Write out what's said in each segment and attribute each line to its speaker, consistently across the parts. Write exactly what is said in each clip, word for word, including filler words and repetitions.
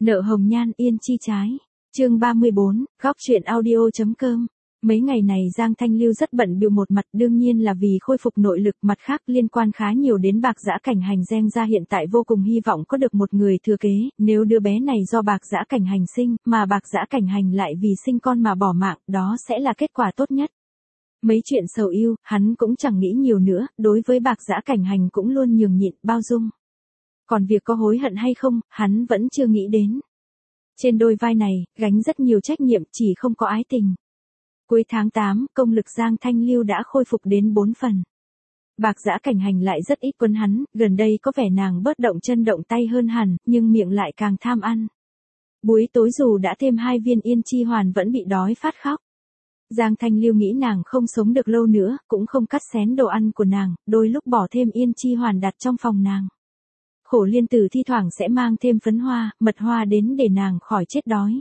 Speaker 1: Nợ hồng nhan yên chi trái. Chương ba mươi bốn, góc truyện audio.com. Mấy ngày này Giang Thanh Lưu rất bận bịu, một mặt đương nhiên là vì khôi phục nội lực, mặt khác liên quan khá nhiều đến Bạc Dã Cảnh Hành. Giang gia hiện tại vô cùng hy vọng có được một người thừa kế, nếu đứa bé này do Bạc Dã Cảnh Hành sinh, mà Bạc Dã Cảnh Hành lại vì sinh con mà bỏ mạng, đó sẽ là kết quả tốt nhất. Mấy chuyện sầu ưu, hắn cũng chẳng nghĩ nhiều nữa, đối với Bạc Dã Cảnh Hành cũng luôn nhường nhịn, bao dung. Còn việc có hối hận hay không, hắn vẫn chưa nghĩ đến. Trên đôi vai này, gánh rất nhiều trách nhiệm, chỉ không có ái tình. Cuối tháng tám, công lực Giang Thanh Lưu đã khôi phục đến bốn phần. Bạc Dã Cảnh Hành lại rất ít quấn hắn, gần đây có vẻ nàng bớt động chân động tay hơn hẳn, nhưng miệng lại càng tham ăn. Buổi tối dù đã thêm hai viên yên chi hoàn vẫn bị đói phát khóc. Giang Thanh Lưu nghĩ nàng không sống được lâu nữa, cũng không cắt xén đồ ăn của nàng, đôi lúc bỏ thêm yên chi hoàn đặt trong phòng nàng. Khổ Liên Tử thi thoảng sẽ mang thêm phấn hoa, mật hoa đến để nàng khỏi chết đói.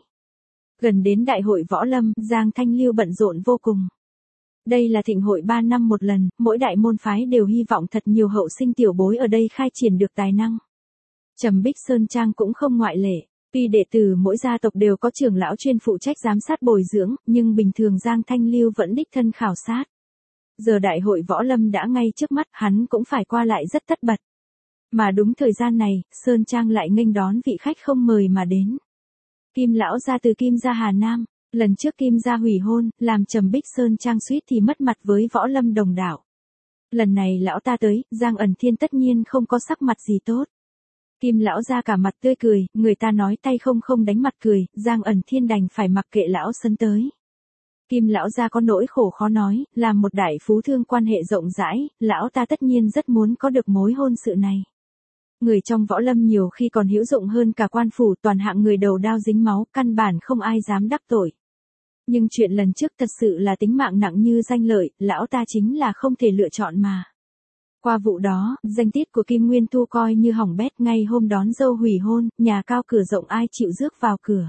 Speaker 1: Gần đến đại hội võ lâm, Giang Thanh Lưu bận rộn vô cùng. Đây là thịnh hội ba năm một lần, mỗi đại môn phái đều hy vọng thật nhiều hậu sinh tiểu bối ở đây khai triển được tài năng. Trầm Bích Sơn Trang cũng không ngoại lệ. Tuy đệ tử mỗi gia tộc đều có trưởng lão chuyên phụ trách giám sát bồi dưỡng, nhưng bình thường Giang Thanh Lưu vẫn đích thân khảo sát. Giờ đại hội võ lâm đã ngay trước mắt, hắn cũng phải qua lại rất tất bật. Mà đúng thời gian này, Sơn Trang lại nghênh đón vị khách không mời mà đến. Kim lão gia từ Kim gia Hà Nam, lần trước Kim gia hủy hôn, làm Trầm Bích Sơn Trang suýt thì mất mặt với võ lâm đồng đạo. Lần này lão ta tới, Giang ẩn thiên tất nhiên không có sắc mặt gì tốt. Kim lão gia cả mặt tươi cười, người ta nói tay không không đánh mặt cười, Giang ẩn thiên đành phải mặc kệ lão sân tới. Kim lão gia có nỗi khổ khó nói, làm một đại phú thương quan hệ rộng rãi, lão ta tất nhiên rất muốn có được mối hôn sự này. Người trong võ lâm nhiều khi còn hữu dụng hơn cả quan phủ, toàn hạng người đầu đao dính máu, căn bản không ai dám đắc tội. Nhưng chuyện lần trước thật sự là tính mạng nặng như danh lợi, lão ta chính là không thể lựa chọn mà. Qua vụ đó, danh tiết của Kim Nguyên Thu coi như hỏng bét, ngay hôm đón dâu hủy hôn, nhà cao cửa rộng ai chịu rước vào cửa.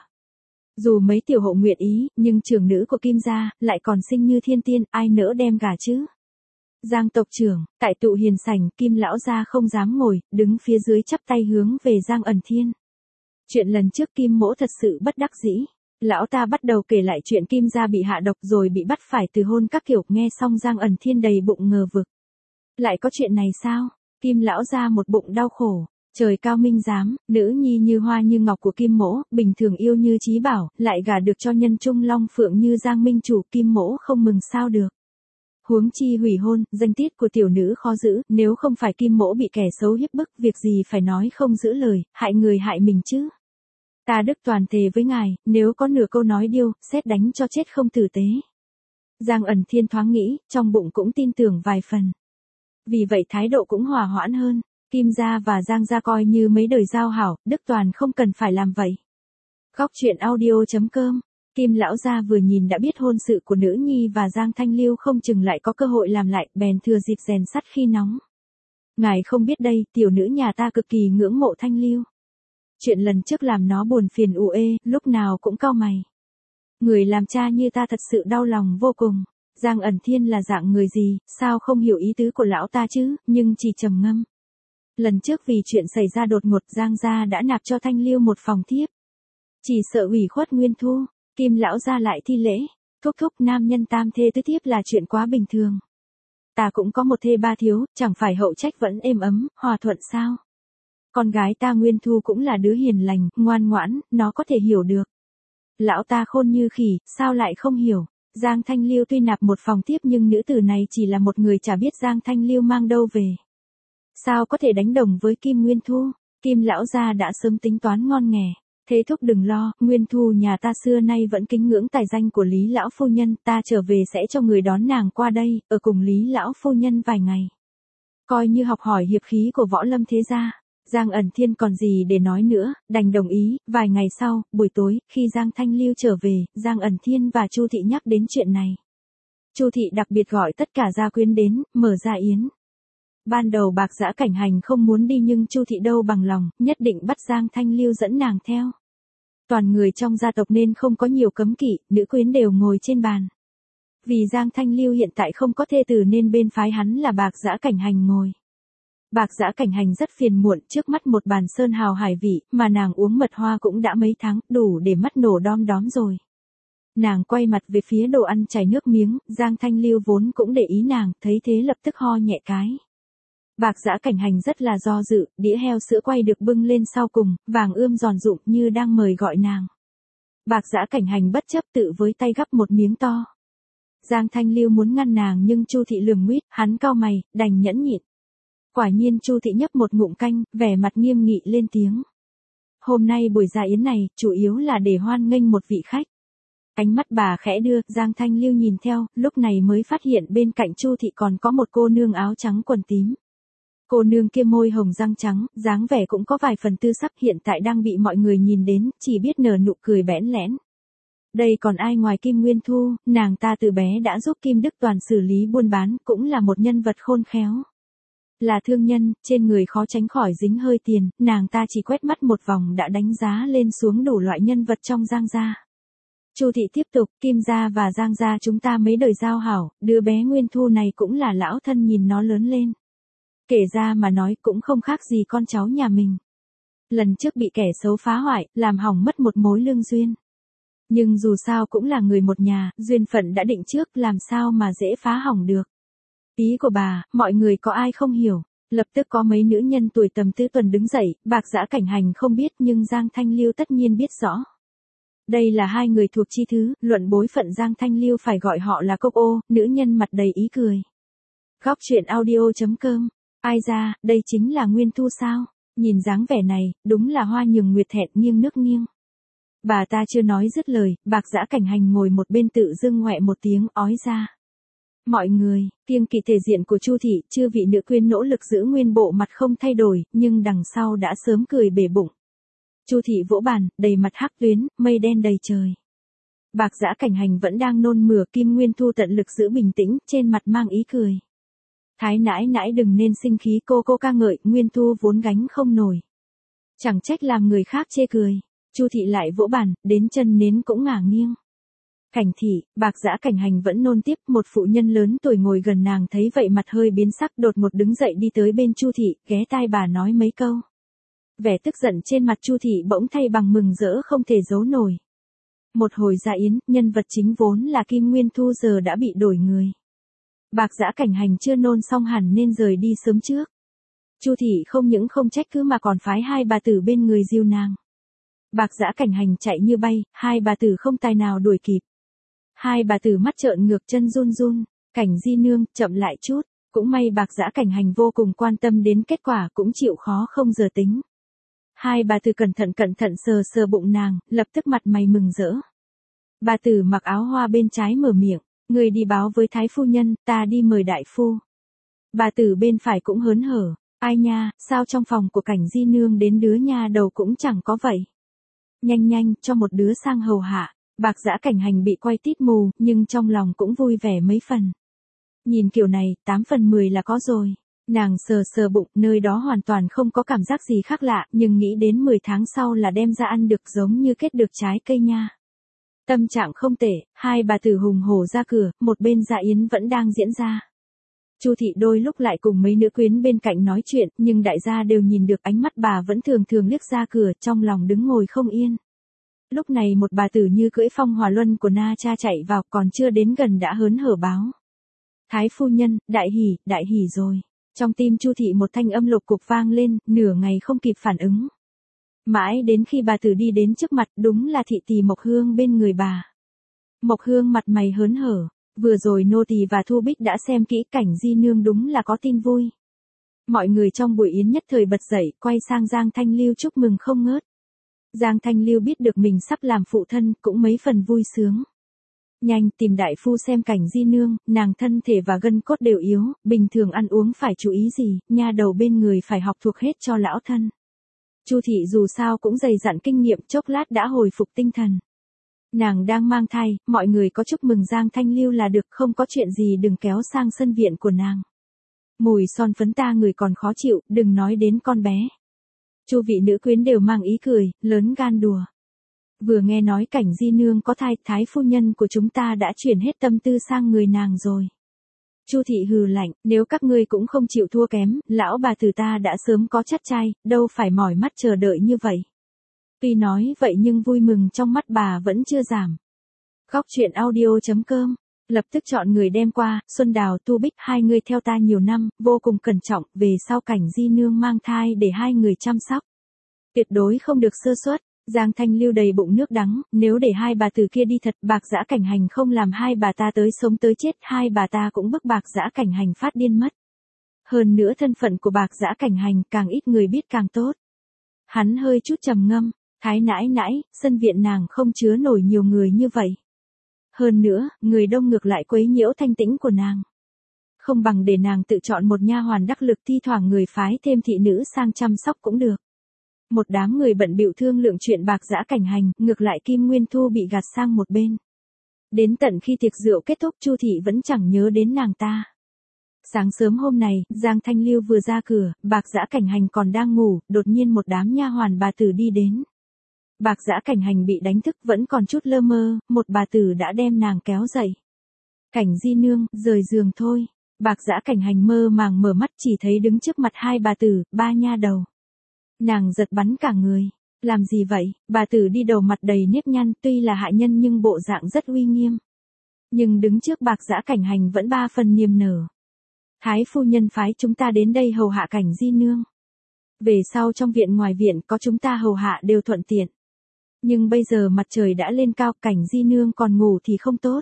Speaker 1: Dù mấy tiểu hộ nguyện ý, nhưng trưởng nữ của Kim gia lại còn xinh như thiên tiên, ai nỡ đem gả chứ? Giang tộc trưởng, tại tụ hiền sảnh, Kim lão gia không dám ngồi, đứng phía dưới chắp tay hướng về Giang ẩn thiên. Chuyện lần trước Kim mỗ thật sự bất đắc dĩ. Lão ta bắt đầu kể lại chuyện Kim gia bị hạ độc rồi bị bắt phải từ hôn các kiểu, nghe xong Giang ẩn thiên đầy bụng ngờ vực. Lại có chuyện này sao? Kim lão gia một bụng đau khổ. Trời cao minh giám, nữ nhi như hoa như ngọc của Kim mỗ, bình thường yêu như chí bảo, lại gả được cho nhân trung long phượng như Giang minh chủ, Kim mỗ không mừng sao được. Huống chi hủy hôn, danh tiết của tiểu nữ khó giữ, nếu không phải Kim mỗ bị kẻ xấu hiếp bức, việc gì phải nói không giữ lời, hại người hại mình chứ. Ta đức toàn thề với ngài, nếu có nửa câu nói điêu, xét đánh cho chết không tử tế. Giang ẩn thiên thoáng nghĩ, trong bụng cũng tin tưởng vài phần. Vì vậy thái độ cũng hòa hoãn hơn, Kim gia và Giang gia coi như mấy đời giao hảo, đức toàn không cần phải làm vậy. Góc truyện audio.com. Kim lão gia vừa nhìn đã biết hôn sự của nữ nhi và Giang Thanh Lưu không chừng lại có cơ hội làm lại, bèn thừa dịp rèn sắt khi nóng. Ngài không biết đây, tiểu nữ nhà ta cực kỳ ngưỡng mộ Thanh Lưu. Chuyện lần trước làm nó buồn phiền u ê, lúc nào cũng cau mày. Người làm cha như ta thật sự đau lòng vô cùng. Giang ẩn thiên là dạng người gì, sao không hiểu ý tứ của lão ta chứ, nhưng chỉ trầm ngâm. Lần trước vì chuyện xảy ra đột ngột, Giang gia đã nạp cho Thanh Lưu một phòng thiếp. Chỉ sợ ủy khuất Nguyên Thu. Kim lão gia lại thi lễ, thúc thúc, nam nhân tam thê tứ thiếp là chuyện quá bình thường. Ta cũng có một thê ba thiếu, chẳng phải hậu trách vẫn êm ấm, hòa thuận sao? Con gái ta Nguyên Thu cũng là đứa hiền lành, ngoan ngoãn, nó có thể hiểu được. Lão ta khôn như khỉ, sao lại không hiểu? Giang Thanh Lưu tuy nạp một phòng thiếp nhưng nữ tử này chỉ là một người chả biết Giang Thanh Lưu mang đâu về. Sao có thể đánh đồng với Kim Nguyên Thu? Kim lão gia đã sớm tính toán ngon nghẻ. Thế thúc đừng lo, Nguyên Thu nhà ta xưa nay vẫn kính ngưỡng tài danh của Lý lão phu nhân, ta trở về sẽ cho người đón nàng qua đây, ở cùng Lý lão phu nhân vài ngày. Coi như học hỏi hiệp khí của võ lâm thế gia. Giang ẩn thiên còn gì để nói nữa, đành đồng ý. Vài ngày sau, buổi tối, khi Giang Thanh Lưu trở về, Giang ẩn thiên và Chu thị nhắc đến chuyện này. Chu thị đặc biệt gọi tất cả gia quyến đến, mở ra yến. Ban đầu Bạc Dã Cảnh Hành không muốn đi nhưng Chu thị đâu bằng lòng, nhất định bắt Giang Thanh Lưu dẫn nàng theo. Toàn người trong gia tộc nên không có nhiều cấm kỵ, nữ quyến đều ngồi trên bàn. Vì Giang Thanh Lưu hiện tại không có thê tử nên bên phái hắn là Bạc Dã Cảnh Hành ngồi. Bạc Dã Cảnh Hành rất phiền muộn, trước mắt một bàn sơn hào hải vị, mà nàng uống mật hoa cũng đã mấy tháng, đủ để mắt nổ đom đóm rồi. Nàng quay mặt về phía đồ ăn chảy nước miếng, Giang Thanh Lưu vốn cũng để ý nàng, thấy thế lập tức ho nhẹ cái. Bạc Dã Cảnh Hành rất là do dự, đĩa heo sữa quay được bưng lên sau cùng, vàng ươm giòn rụng như đang mời gọi nàng. Bạc Dã Cảnh Hành bất chấp tự với tay gắp một miếng to. Giang Thanh Lưu muốn ngăn nàng nhưng Chu Thị lườm nguýt, hắn cau mày, đành nhẫn nhịn. Quả nhiên Chu Thị nhấp một ngụm canh, vẻ mặt nghiêm nghị lên tiếng. Hôm nay buổi dạ yến này, chủ yếu là để hoan nghênh một vị khách. Ánh mắt bà khẽ đưa, Giang Thanh Lưu nhìn theo, lúc này mới phát hiện bên cạnh Chu Thị còn có một cô nương áo trắng quần tím. Cô nương kia môi hồng răng trắng, dáng vẻ cũng có vài phần tư sắc, hiện tại đang bị mọi người nhìn đến, chỉ biết nở nụ cười bẽn lẽn. Đây còn ai ngoài Kim Nguyên Thu, nàng ta từ bé đã giúp Kim Đức Toàn xử lý buôn bán, cũng là một nhân vật khôn khéo. Là thương nhân, trên người khó tránh khỏi dính hơi tiền, nàng ta chỉ quét mắt một vòng đã đánh giá lên xuống đủ loại nhân vật trong Giang gia. Chu Thị tiếp tục, Kim gia và Giang gia chúng ta mấy đời giao hảo, đứa bé Nguyên Thu này cũng là lão thân nhìn nó lớn lên. Kể ra mà nói cũng không khác gì con cháu nhà mình. Lần trước bị kẻ xấu phá hoại, làm hỏng mất một mối lương duyên. Nhưng dù sao cũng là người một nhà, duyên phận đã định trước, làm sao mà dễ phá hỏng được. Ý của bà, mọi người có ai không hiểu. Lập tức có mấy nữ nhân tuổi tầm tứ tuần đứng dậy, Bạc Dã Cảnh Hành không biết nhưng Giang Thanh Lưu tất nhiên biết rõ. Đây là hai người thuộc chi thứ, luận bối phận Giang Thanh Lưu phải gọi họ là cốc ô, nữ nhân mặt đầy ý cười. Góc truyện audio chấm com. Ai ra, đây chính là Nguyên Thu sao? Nhìn dáng vẻ này, đúng là hoa nhường nguyệt thẹn nghiêng nước nghiêng. Bà ta chưa nói dứt lời, Bạc Dã Cảnh Hành ngồi một bên tự dưng ngoẹ một tiếng ói ra. Mọi người, kiêng kỵ thể diện của Chu Thị, chư vị nữ quyến nỗ lực giữ nguyên bộ mặt không thay đổi, nhưng đằng sau đã sớm cười bể bụng. Chu Thị vỗ bàn, đầy mặt hắc tuyến, mây đen đầy trời. Bạc Dã Cảnh Hành vẫn đang nôn mửa, Kim Nguyên Thu tận lực giữ bình tĩnh, trên mặt mang ý cười. Thái nãi nãi đừng nên sinh khí, cô cô ca ngợi, Nguyên Thu vốn gánh không nổi. Chẳng trách làm người khác chê cười. Chu Thị lại vỗ bàn, đến chân nến cũng ngả nghiêng. Cảnh thị, Bạc Dã Cảnh Hành vẫn nôn tiếp, một phụ nhân lớn tuổi ngồi gần nàng thấy vậy mặt hơi biến sắc, đột ngột đứng dậy đi tới bên Chu Thị, ghé tai bà nói mấy câu. Vẻ tức giận trên mặt Chu Thị bỗng thay bằng mừng rỡ không thể giấu nổi. Một hồi dạ yến, nhân vật chính vốn là Kim Nguyên Thu giờ đã bị đổi người. Bạc Dã Cảnh Hành chưa nôn xong hẳn nên rời đi sớm trước. Chu Thị không những không trách cứ mà còn phái hai bà tử bên người dìu nàng. Bạc Dã Cảnh Hành chạy như bay, hai bà tử không tài nào đuổi kịp. Hai bà tử mắt trợn ngược chân run run, Cảnh Di nương, chậm lại chút, cũng may Bạc Dã Cảnh Hành vô cùng quan tâm đến kết quả, cũng chịu khó không giờ tính. Hai bà tử cẩn thận cẩn thận sờ sờ bụng nàng, lập tức mặt mày mừng rỡ. Bà tử mặc áo hoa bên trái mở miệng, người đi báo với thái phu nhân, ta đi mời đại phu. Bà tử bên phải cũng hớn hở, ai nha, sao trong phòng của Cảnh Di nương đến đứa nha đầu cũng chẳng có vậy. Nhanh nhanh, cho một đứa sang hầu hạ. Bạc Dã Cảnh Hành bị quay tít mù, nhưng trong lòng cũng vui vẻ mấy phần. Nhìn kiểu này, tám phần mười là có rồi. Nàng sờ sờ bụng, nơi đó hoàn toàn không có cảm giác gì khác lạ, nhưng nghĩ đến mười tháng sau là đem ra ăn được giống như kết được trái cây nha. Tâm trạng không tệ, hai bà tử hùng hổ ra cửa, một bên dạ yến vẫn đang diễn ra. Chu Thị đôi lúc lại cùng mấy nữ quyến bên cạnh nói chuyện, nhưng đại gia đều nhìn được ánh mắt bà vẫn thường thường liếc ra cửa, trong lòng đứng ngồi không yên. Lúc này một bà tử như cưỡi phong hỏa luân của Na Cha chạy vào, còn chưa đến gần đã hớn hở báo. Thái phu nhân, đại hỉ, đại hỉ rồi. Trong tim Chu Thị một thanh âm lục cục vang lên, nửa ngày không kịp phản ứng. Mãi đến khi bà tử đi đến trước mặt, đúng là thị tỳ Mộc Hương bên người bà. Mộc Hương mặt mày hớn hở, vừa rồi nô tỳ và Thu Bích đã xem kỹ, Cảnh Di nương đúng là có tin vui. Mọi người trong buổi yến nhất thời bật dậy, quay sang Giang Thanh Lưu chúc mừng không ngớt. Giang Thanh Lưu biết được mình sắp làm phụ thân, cũng mấy phần vui sướng. Nhanh tìm đại phu xem Cảnh Di nương, nàng thân thể và gân cốt đều yếu, bình thường ăn uống phải chú ý gì, nha đầu bên người phải học thuộc hết cho lão thân. Chu Thị dù sao cũng dày dặn kinh nghiệm, chốc lát đã hồi phục tinh thần. Nàng đang mang thai, mọi người có chúc mừng Giang Thanh Lưu là được, không có chuyện gì đừng kéo sang sân viện của nàng. Mùi son phấn ta người còn khó chịu, đừng nói đến con bé. Chu vị nữ quyến đều mang ý cười, lớn gan đùa. Vừa nghe nói Cảnh Di nương có thai, thái phu nhân của chúng ta đã chuyển hết tâm tư sang người nàng rồi. Chu thị hừ lạnh, nếu các ngươi cũng không chịu thua kém, lão bà tử ta đã sớm có chắt trai, đâu phải mỏi mắt chờ đợi như vậy. Tuy nói vậy nhưng vui mừng trong mắt bà vẫn chưa giảm. Góc truyện audio.com lập tức chọn người đem qua, Xuân Đào, Tu Bích, hai người theo ta nhiều năm, vô cùng cẩn trọng, về sau Cảnh Di nương mang thai để hai người chăm sóc. Tuyệt đối không được sơ suất. Giang Thanh Lưu đầy bụng nước đắng, nếu để hai bà tử kia đi thật, Bạc Dã Cảnh Hành không làm hai bà ta tới sống tới chết, hai bà ta cũng bức Bạc Dã Cảnh Hành phát điên mất. Hơn nữa thân phận của Bạc Dã Cảnh Hành càng ít người biết càng tốt. Hắn hơi chút trầm ngâm, thái nãi nãi, sân viện nàng không chứa nổi nhiều người như vậy. Hơn nữa, người đông ngược lại quấy nhiễu thanh tĩnh của nàng. Không bằng để nàng tự chọn một nha hoàn đắc lực, thi thoảng người phái thêm thị nữ sang chăm sóc cũng được. Một đám người bận bịu thương lượng chuyện Bạc Dã Cảnh Hành, ngược lại Kim Nguyên Thu bị gạt sang một bên. Đến tận khi tiệc rượu kết thúc, Chu thị vẫn chẳng nhớ đến nàng ta. Sáng sớm hôm này, Giang Thanh Lưu vừa ra cửa, Bạc Dã Cảnh Hành còn đang ngủ, đột nhiên một đám nha hoàn bà tử đi đến. Bạc Dã Cảnh Hành bị đánh thức vẫn còn chút lơ mơ, một bà tử đã đem nàng kéo dậy. Cảnh Di nương, rời giường thôi. Bạc Dã Cảnh Hành mơ màng mở mắt chỉ thấy đứng trước mặt hai bà tử, ba nha đầu. Nàng giật bắn cả người. Làm gì vậy? Bà tử đi đầu mặt đầy nếp nhăn, tuy là hạ nhân nhưng bộ dạng rất uy nghiêm. Nhưng đứng trước Bạc Dã Cảnh Hành vẫn ba phần niềm nở. Thái phu nhân phái chúng ta đến đây hầu hạ Cảnh Di nương. Về sau trong viện ngoài viện có chúng ta hầu hạ đều thuận tiện. Nhưng bây giờ mặt trời đã lên cao, Cảnh Di nương còn ngủ thì không tốt.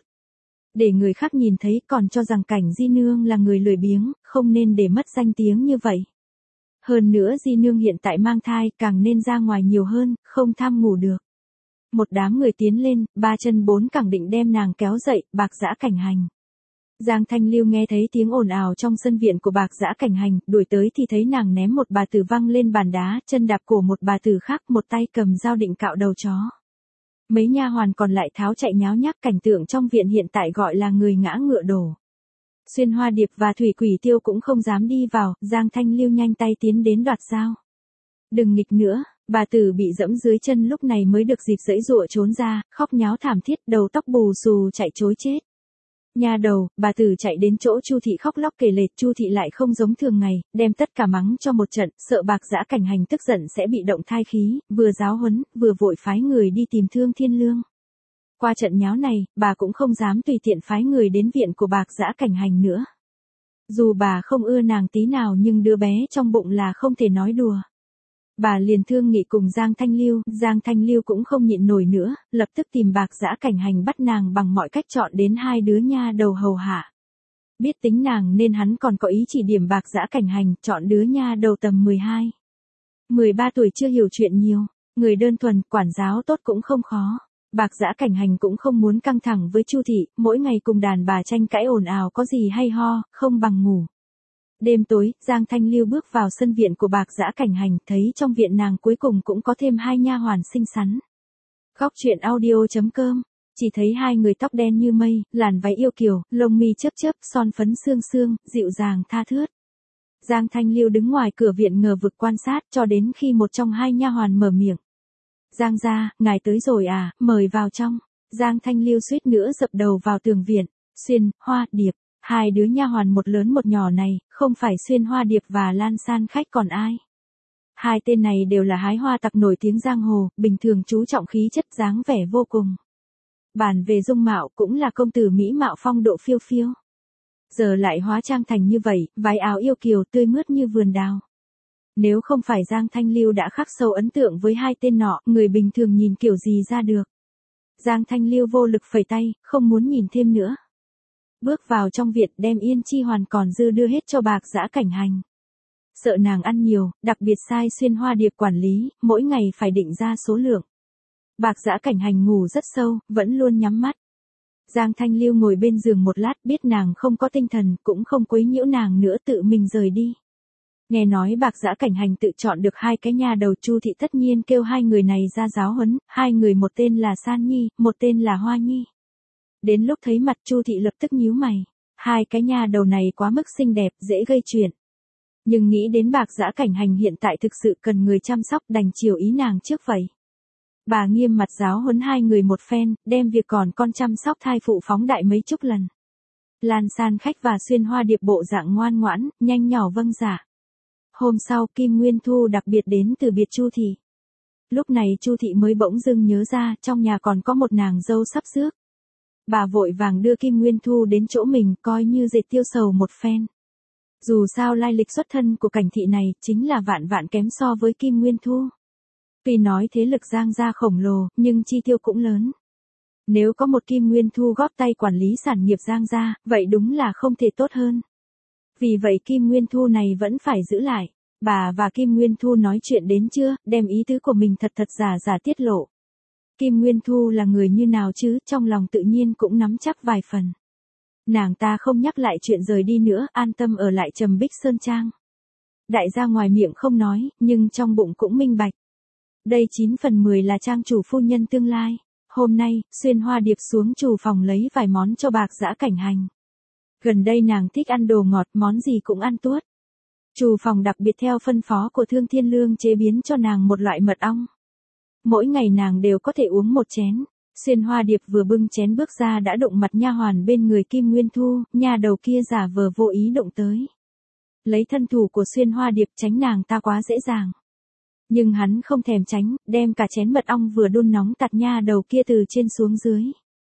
Speaker 1: Để người khác nhìn thấy còn cho rằng Cảnh Di nương là người lười biếng, không nên để mất danh tiếng như vậy. Hơn nữa Di nương hiện tại mang thai, càng nên ra ngoài nhiều hơn, không tham ngủ được. Một đám người tiến lên, ba chân bốn cẳng định đem nàng kéo dậy, Bạc Dã Cảnh Hành. Giang Thanh Lưu nghe thấy tiếng ồn ào trong sân viện của Bạc Dã Cảnh Hành, đuổi tới thì thấy nàng ném một bà tử văng lên bàn đá, chân đạp cổ một bà tử khác, một tay cầm dao định cạo đầu chó. Mấy nha hoàn còn lại tháo chạy nháo nhác, cảnh tượng trong viện hiện tại gọi là người ngã ngựa đổ. Xuyên Hoa Điệp và Thủy Quỷ Tiêu cũng không dám đi vào, Giang Thanh Lưu nhanh tay tiến đến đoạt dao. Đừng nghịch nữa, bà tử bị dẫm dưới chân lúc này mới được dịp giãy giụa trốn ra, khóc nháo thảm thiết, đầu tóc bù xù chạy trối chết. Nha đầu, bà tử chạy đến chỗ Chu thị khóc lóc kể lể, Chu thị lại không giống thường ngày, đem tất cả mắng cho một trận, sợ Bạc Dã Cảnh Hành tức giận sẽ bị động thai khí, vừa giáo huấn, vừa vội phái người đi tìm Thương Thiên Lương. Qua trận nháo này, bà cũng không dám tùy tiện phái người đến viện của Bạc Dã Cảnh Hành nữa. Dù bà không ưa nàng tí nào nhưng đứa bé trong bụng là không thể nói đùa. Bà liền thương nghị cùng Giang Thanh Lưu, Giang Thanh Lưu cũng không nhịn nổi nữa, lập tức tìm Bạc Dã Cảnh Hành bắt nàng bằng mọi cách chọn đến hai đứa nha đầu hầu hạ. Biết tính nàng nên hắn còn có ý chỉ điểm Bạc Dã Cảnh Hành, chọn đứa nha đầu tầm mười hai, mười ba tuổi chưa hiểu chuyện nhiều, người đơn thuần, quản giáo tốt cũng không khó. Bạc Dã Cảnh Hành cũng không muốn căng thẳng với Chu thị, mỗi ngày cùng đàn bà tranh cãi ồn ào có gì hay ho, không bằng ngủ. Đêm tối, Giang Thanh Lưu bước vào sân viện của Bạc Dã Cảnh Hành, thấy trong viện nàng cuối cùng cũng có thêm hai nha hoàn xinh xắn. Góc truyện audio.com chỉ thấy hai người tóc đen như mây, làn váy yêu kiều, lông mi chớp chớp, son phấn sương sương, dịu dàng tha thướt. Giang Thanh Lưu đứng ngoài cửa viện ngờ vực quan sát cho đến khi một trong hai nha hoàn mở miệng. Giang gia, ngài tới rồi à, mời vào trong. Giang Thanh Lưu suýt nữa dập đầu vào tường viện. Xuyên, Hoa, Điệp, hai đứa nha hoàn một lớn một nhỏ này, không phải Xuyên Hoa Điệp và Lan San khách còn ai. Hai tên này đều là hái hoa tặc nổi tiếng giang hồ, bình thường chú trọng khí chất dáng vẻ vô cùng. Bàn về dung mạo cũng là công tử mỹ mạo phong độ phiêu phiêu. Giờ lại hóa trang thành như vậy, váy áo yêu kiều tươi mướt như vườn đào. Nếu không phải Giang Thanh Lưu đã khắc sâu ấn tượng với hai tên nọ, người bình thường nhìn kiểu gì ra được. Giang Thanh Lưu vô lực phẩy tay, không muốn nhìn thêm nữa. Bước vào trong viện đem Yên Chi Hoàn còn dư đưa hết cho Bạc Dã Cảnh Hành. Sợ nàng ăn nhiều, đặc biệt sai Xuyên Hoa Điệp quản lý, mỗi ngày phải định ra số lượng. Bạc Dã Cảnh Hành ngủ rất sâu, vẫn luôn nhắm mắt. Giang Thanh Lưu ngồi bên giường một lát, biết nàng không có tinh thần, cũng không quấy nhiễu nàng nữa, tự mình rời đi. Nghe nói Bạc Dã Cảnh Hành tự chọn được hai cái nha đầu, Chu thị tất nhiên kêu hai người này ra giáo huấn, hai người một tên là San Nhi, một tên là Hoa Nhi. Đến lúc thấy mặt Chu thị lập tức nhíu mày, hai cái nha đầu này quá mức xinh đẹp, dễ gây chuyện. Nhưng nghĩ đến Bạc Dã Cảnh Hành hiện tại thực sự cần người chăm sóc, đành chiều ý nàng trước vậy. Bà nghiêm mặt giáo huấn hai người một phen, đem việc còn con chăm sóc thai phụ phóng đại mấy chục lần. Lan San Khách và Xuyên Hoa Điệp bộ dạng ngoan ngoãn, nhanh nhỏ vâng dạ. Hôm sau Kim Nguyên Thu đặc biệt đến từ biệt Chu Thị. Lúc này Chu Thị mới bỗng dưng nhớ ra trong nhà còn có một nàng dâu sắp rước. Bà vội vàng đưa Kim Nguyên Thu đến chỗ mình coi như dệt tiêu sầu một phen. Dù sao lai lịch xuất thân của Cảnh thị này chính là vạn vạn kém so với Kim Nguyên Thu. Tuy nói thế lực Giang gia khổng lồ nhưng chi tiêu cũng lớn. Nếu có một Kim Nguyên Thu góp tay quản lý sản nghiệp Giang gia, vậy đúng là không thể tốt hơn. Vì vậy Kim Nguyên Thu này vẫn phải giữ lại. Bà và Kim Nguyên Thu nói chuyện đến trưa, đem ý tứ của mình thật thật giả giả tiết lộ. Kim Nguyên Thu là người như nào chứ, trong lòng tự nhiên cũng nắm chắc vài phần. Nàng ta không nhắc lại chuyện rời đi nữa, an tâm ở lại Trầm Bích Sơn Trang. Đại gia ngoài miệng không nói, nhưng trong bụng cũng minh bạch. Đây chín phần mười là trang chủ phu nhân tương lai. Hôm nay, Xuyên Hoa Điệp xuống chủ phòng lấy vài món cho Bạc Dã Cảnh Hành. Gần đây nàng thích ăn đồ ngọt, món gì cũng ăn tuốt. Chủ phòng đặc biệt theo phân phó của Thương Thiên Lương chế biến cho nàng một loại mật ong. Mỗi ngày nàng đều có thể uống một chén. Xuyên Hoa Điệp vừa bưng chén bước ra đã đụng mặt nha hoàn bên người Kim Nguyên Thu, nha đầu kia giả vờ vô ý động tới. Lấy thân thủ của Xuyên Hoa Điệp tránh nàng ta quá dễ dàng. Nhưng hắn không thèm tránh, đem cả chén mật ong vừa đun nóng tạt nha đầu kia từ trên xuống dưới.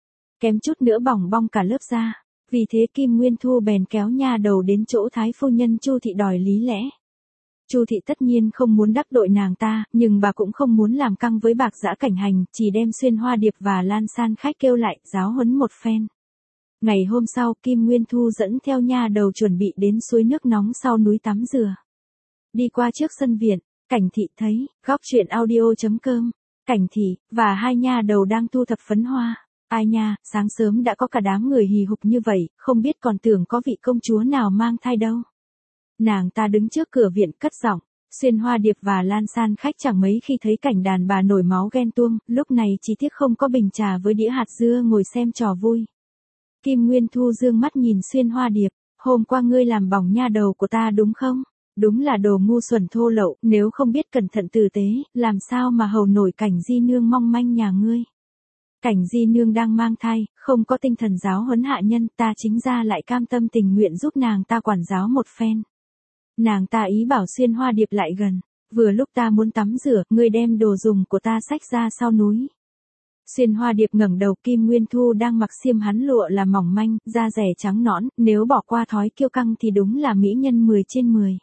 Speaker 1: Kém chút nữa bỏng bong cả lớp da. Vì thế Kim Nguyên Thu bèn kéo nha đầu đến chỗ Thái phu nhân Chu Thị đòi lý lẽ. Chu Thị tất nhiên không muốn đắc tội nàng ta, nhưng bà cũng không muốn làm căng với Bạc Dã Cảnh Hành, chỉ đem Xuyên Hoa Điệp và Lan San Khách kêu lại, giáo huấn một phen. Ngày hôm sau, Kim Nguyên Thu dẫn theo nha đầu chuẩn bị đến suối nước nóng sau núi tắm rửa. Đi qua trước sân viện, Cảnh Thị thấy, góc truyện audio chấm com, Cảnh Thị, và hai nha đầu đang thu thập phấn hoa. Ai nha, sáng sớm đã có cả đám người hì hục như vậy, không biết còn tưởng có vị công chúa nào mang thai đâu. Nàng ta đứng trước cửa viện cất giọng, Xuyên Hoa Điệp và Lan San Khách chẳng mấy khi thấy cảnh đàn bà nổi máu ghen tuông, lúc này chỉ tiếc không có bình trà với đĩa hạt dưa ngồi xem trò vui. Kim Nguyên Thu dương mắt nhìn Xuyên Hoa Điệp, hôm qua ngươi làm bỏng nha đầu của ta đúng không? Đúng là đồ ngu xuẩn thô lậu, nếu không biết cẩn thận tử tế, làm sao mà hầu nổi Cảnh di nương mong manh nhà ngươi. Cảnh di nương đang mang thai, không có tinh thần giáo huấn hạ nhân, ta chính ra lại cam tâm tình nguyện giúp nàng ta quản giáo một phen. Nàng ta ý bảo Xuyên Hoa Điệp lại gần, vừa lúc ta muốn tắm rửa, ngươi đem đồ dùng của ta xách ra sau núi. Xuyên Hoa Điệp ngẩng đầu, Kim Nguyên Thu đang mặc xiêm hắn lụa là mỏng manh, da rẻ trắng nõn, nếu bỏ qua thói kiêu căng thì đúng là mỹ nhân mười trên mười.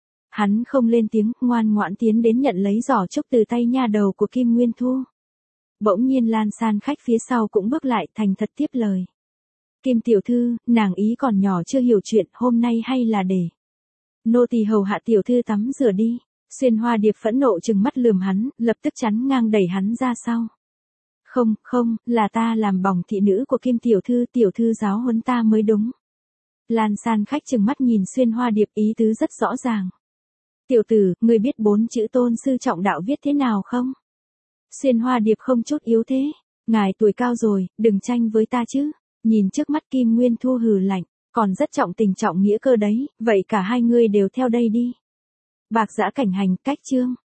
Speaker 1: Hắn không lên tiếng, ngoan ngoãn tiến đến nhận lấy giỏ trúc từ tay nha đầu của Kim Nguyên Thu. Bỗng nhiên Lan San Khách phía sau cũng bước lại, thành thật tiếp lời. Kim tiểu thư, nàng ý còn nhỏ chưa hiểu chuyện, hôm nay hay là để nô tỳ hầu hạ tiểu thư tắm rửa đi. Xuyên Hoa Điệp phẫn nộ trừng mắt lườm hắn, lập tức chắn ngang đẩy hắn ra sau. Không, không, là ta làm bỏng thị nữ của Kim tiểu thư, tiểu thư giáo huấn ta mới đúng. Lan San Khách trừng mắt nhìn Xuyên Hoa Điệp, ý tứ rất rõ ràng. Tiểu tử, ngươi biết bốn chữ tôn sư trọng đạo viết thế nào không? Xuyên Hoa Điệp không chút yếu thế. Ngài tuổi cao rồi, đừng tranh với ta chứ. Nhìn trước mắt Kim Nguyên Thu hừ lạnh, còn rất trọng tình trọng nghĩa cơ đấy, vậy cả hai ngươi đều theo đây đi. Bạc Dã Cảnh Hành, cách chương.